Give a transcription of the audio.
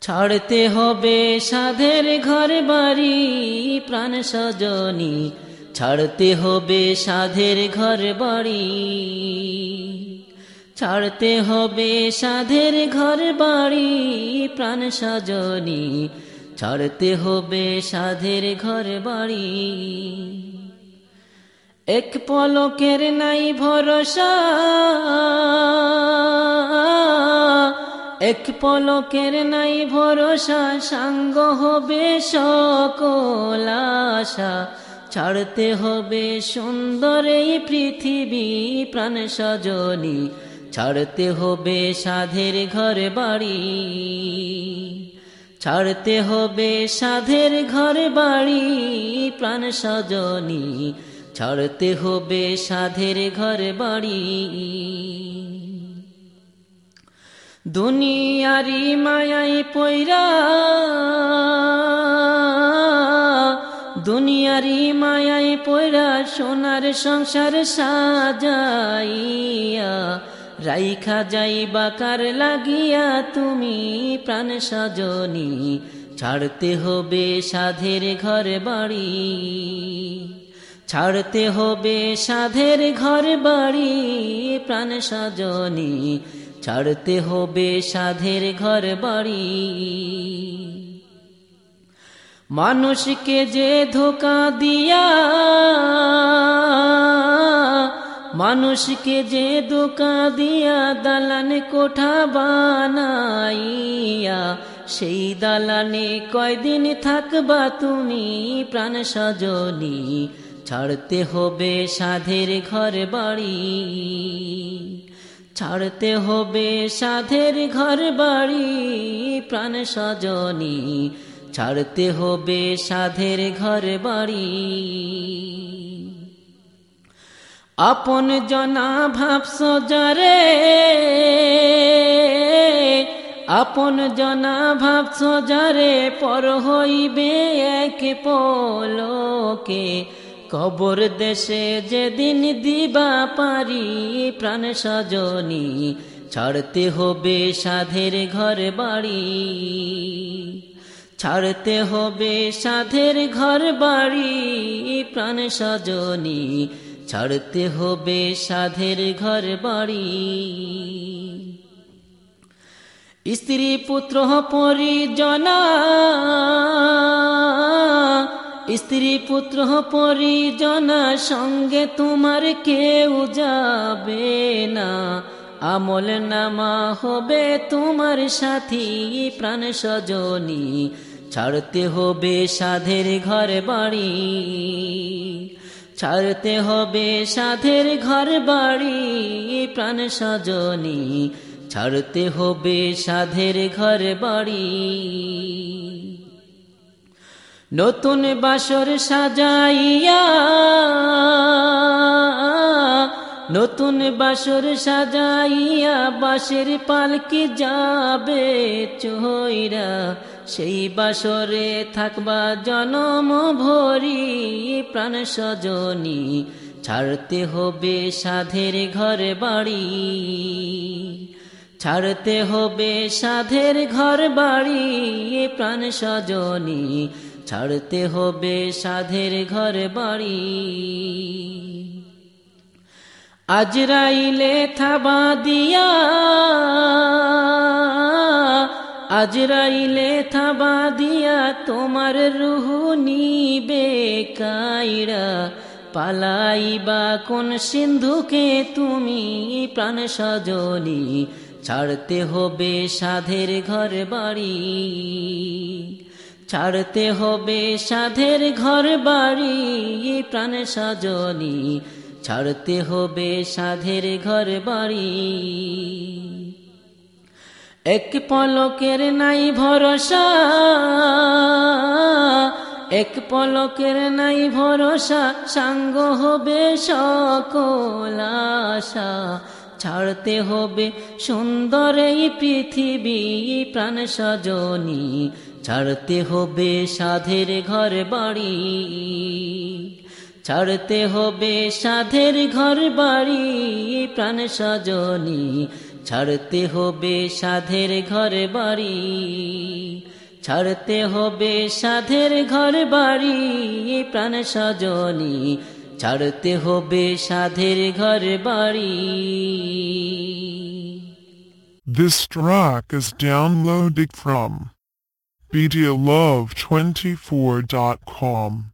ছাড়তে হবে সাধের ঘর বাড়ি প্রাণ সজনী, ছাড়তে হবে সাধের ঘর বাড়ি, ছাড়তে হবে সাধের ঘর বাড়ি প্রাণ সজনী, ছাড়তে হবে সাধের ঘর বাড়ি। এক পলকের নাই ভরসা, এক পলকের নাই ভরসা, সাঙ্গ হবে সকল আশা, ছাড়তে হবে সুন্দর এই পৃথিবী প্রাণ সজনী, ছাড়তে হবে সাধের ঘর বাড়ি, ছাড়তে হবে সাধের ঘর বাড়ি প্রাণ সজনী, ছাড়তে হবে সাধের ঘর বাড়ি। দুনিয়ারি মায়াই পয়রা, দুনিয়ারি মায়াই পয়রা, সোনার সংসার সাজাইয়া, রাইখা যাইবা কার লাগিয়া তুমি প্রাণ সজনী, ছাড়তে হবে সাধের ঘর বাড়ি, ছাড়তে হবে সাধের ঘর বাড়ি প্রাণ সজনী, ছাড়তে হবে সাধের ঘর বাড়ি। মানুষকে যে ধোঁকা দিয়া, মানুষকে যে ধোঁকা দিয়া দালান কোঠা বানাইয়া, সেই দালানে কয়দিন থাকবা তুমি প্রাণ সজনী, ছাড়তে হবে সাধের ঘর বাড়ি, ছাড়তে হবে সাধের ঘর বাড়ি প্রাণ সজনী, ছাড়তে হবে সাধের ঘর বাড়ি। আপন জনা ভাবছ যারে, আপন জনা ভাবছ যারে, পর হইবে এক পলকে, কবর দেশে যেদিন দিবা পারি প্রাণ সজনী, ছাড়তে হবে সাধের ঘর বাড়ি, ছাড়তে হবে সাধের ঘর বাড়ি প্রাণ সজনী, ছাড়তে হবে সাধের ঘর বাড়ি। স্ত্রী পুত্র পরিজনা, স্ত্রী পুত্র পরিজনা, সঙ্গে তোমার কেউ যাবে না, আমল নামা হবে তোমার সাথী প্রাণ সজনী, ছাড়তে হবে সাধের ঘর বাড়ি, ছাড়তে হবে সাধের ঘর বাড়ি প্রাণ সজনী, ছাড়তে হবে সাধের ঘর বাড়ি। নতুন বাসর সাজাইয়া, নতুন বাসর সাজাইয়া, বাঁশের পালকি যাবে চইরা, সেই বাসরে থাকবা জনম ভরি প্রাণ সজনী, ছাড়তে হবে সাধের ঘর বাড়ি, ছাড়তে হবে সাধের ঘর বাড়ি প্রাণ সজনী, ছাড়তে হবে সাধের ঘর বাড়ি। আজরাইলে থাবা দিয়া, আজরাইলে থাবা দিয়া, তোমার রুহ নিবে কাইরা, পালাইবা কোন সিন্ধুকে তুমি প্রাণ সজনী, ছাড়তে হবে সাধের ঘর বাড়ি, ছাড়তে হবে সাধের ঘর বাড়ি প্রাণ সজনী, ছাড়তে হবে সাধের ঘর বাড়ি। এক পলকের নাই ভরসা, এক পলকের নাই ভরসা, সাঙ্গ হবে সকল আশা, ছাড়তে হবে সুন্দর এই পৃথিবী প্রাণ সজনী, ছাড়তে হবে সাধের ঘর বাড়ি, ছাড়তে হবে সাধের ঘর বাড়ি প্রাণ সজনী, ছাড়তে হবে সাধের ঘর বাড়ি। ছাড়তে হবে সাধের ঘর বাড়ি প্রাণ সজনী ছাড়তে হবে সাধের ঘর বাড়ি This track is downloaded from BeautyLove24.com.